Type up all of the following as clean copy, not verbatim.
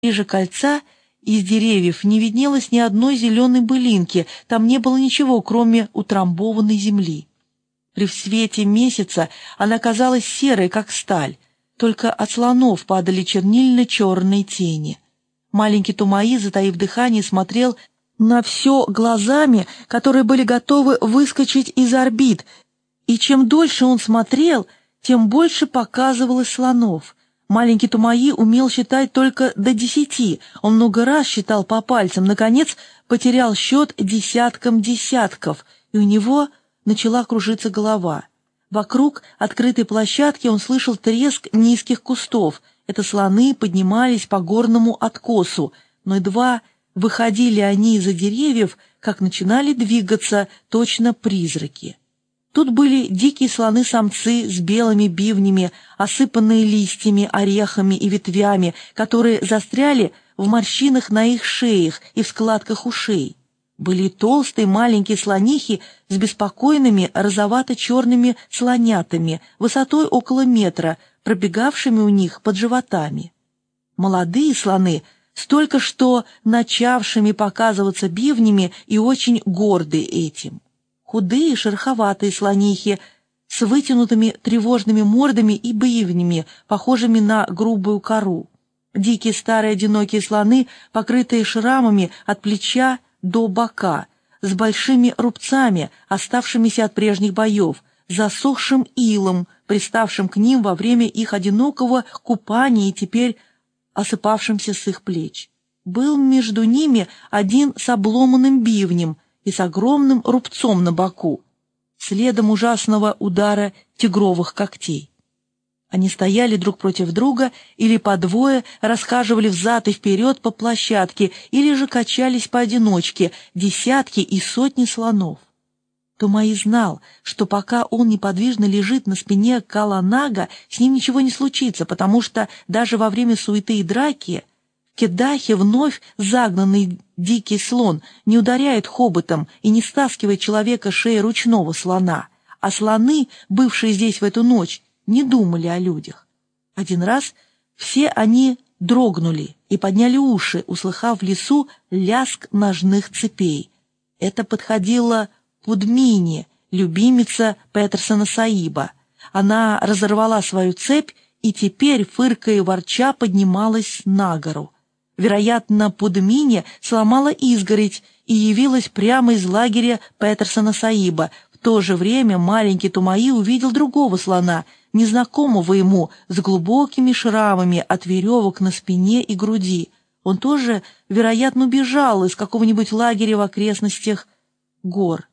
Ближе кольца из деревьев не виднелось ни одной зеленой былинки, там не было ничего, кроме утрамбованной земли. При свете месяца она казалась серой, как сталь, только от слонов падали чернильно-черные тени. Маленький Тумаи, затаив дыхание, смотрел на все глазами, которые были готовы выскочить из орбит, и чем дольше он смотрел, тем больше показывалось слонов. Маленький Тумаи умел считать только до 10, он много раз считал по пальцам, наконец потерял счет десяткам десятков, и у него начала кружиться голова. Вокруг открытой площадки он слышал треск низких кустов. Это слоны поднимались по горному откосу, но едва выходили они из-за деревьев, как начинали двигаться точно призраки. Тут были дикие слоны-самцы с белыми бивнями, осыпанные листьями, орехами и ветвями, которые застряли в морщинах на их шеях и в складках ушей. Были толстые маленькие слонихи с беспокойными розовато-черными слонятами, высотой около метра, пробегавшими у них под животами. Молодые слоны, с только что начавшими показываться бивнями и очень горды этим. Худые шероховатые слонихи с вытянутыми тревожными мордами и бивнями, похожими на грубую кору. Дикие старые одинокие слоны, покрытые шрамами от плеча до бока, с большими рубцами, оставшимися от прежних боев, засохшим илом, приставшим к ним во время их одинокого купания и теперь осыпавшимся с их плеч. Был между ними один с обломанным бивнем и с огромным рубцом на боку, следом ужасного удара тигровых когтей. Они стояли друг против друга или по двое, расхаживали взад и вперед по площадке, или же качались поодиночке, десятки и сотни слонов. Тумаи знал, что пока он неподвижно лежит на спине Кала-Нага, с ним ничего не случится, потому что даже во время суеты и драки в Кедахе вновь загнанный дикий слон не ударяет хоботом и не стаскивает человека с шеи ручного слона, а слоны, бывшие здесь в эту ночь, не думали о людях. Один раз все они дрогнули и подняли уши, услыхав в лесу лязг ножных цепей. Это подходила Пудмини, любимица Петерсона Саиба. Она разорвала свою цепь и теперь, фыркая и ворча, поднималась на гору. Вероятно, Пудмини сломала изгородь и явилась прямо из лагеря Петерсона Саиба. В то же время маленький Тумаи увидел другого слона, незнакомого ему, с глубокими шрамами от веревок на спине и груди. Он тоже, вероятно, убежал из какого-нибудь лагеря в окрестностях гор.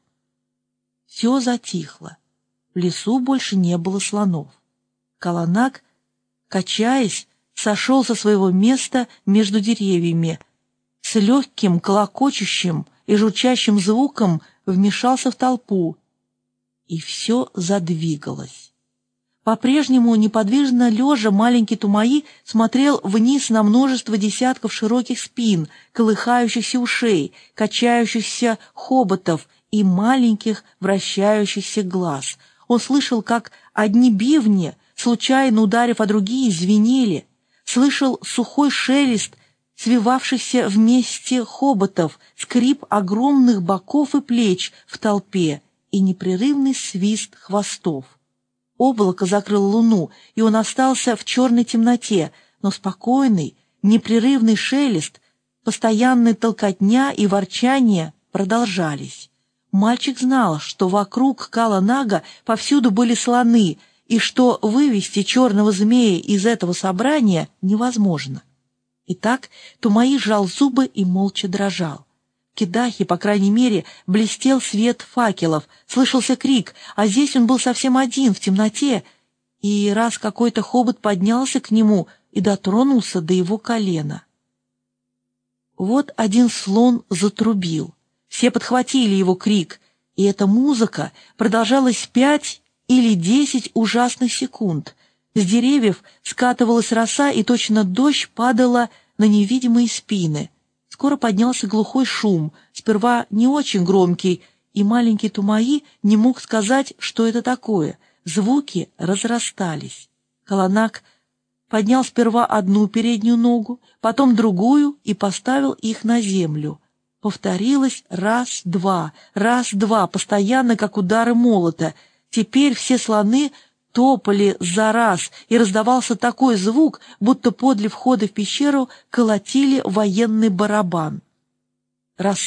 Все затихло. В лесу больше не было слонов. Кала-Наг, качаясь, сошел со своего места между деревьями. С легким, клокочущим и журчащим звуком вмешался в толпу, и все задвигалось. По-прежнему неподвижно лежа маленький Тумаи смотрел вниз на множество десятков широких спин, колыхающихся ушей, качающихся хоботов и маленьких вращающихся глаз. Он слышал, как одни бивни, случайно ударив о другие, звенели, слышал сухой шелест свивавшихся вместе хоботов, скрип огромных боков и плеч в толпе и непрерывный свист хвостов. Облако закрыло луну, и он остался в черной темноте, но спокойный, непрерывный шелест, постоянная толкотня и ворчание продолжались. Мальчик знал, что вокруг Кала-Нага повсюду были слоны, и что вывести черного змея из этого собрания невозможно. Итак, Тумаи сжал зубы и молча дрожал. В Кедахе, по крайней мере, блестел свет факелов, слышался крик, а здесь он был совсем один, в темноте, и раз какой-то хобот поднялся к нему и дотронулся до его колена. Вот один слон затрубил. Все подхватили его крик, и эта музыка продолжалась 5 или 10 ужасных секунд. С деревьев скатывалась роса, и точно дождь падала на невидимые спины. Скоро поднялся глухой шум, сперва не очень громкий, и маленький Тумаи не мог сказать, что это такое. Звуки разрастались. Кала-Наг поднял сперва одну переднюю ногу, потом другую и поставил их на землю. Повторилось раз-два, постоянно, как удары молота. Теперь все слоны топали за раз, и раздавался такой звук, будто подле входа в пещеру колотили военный барабан. Раз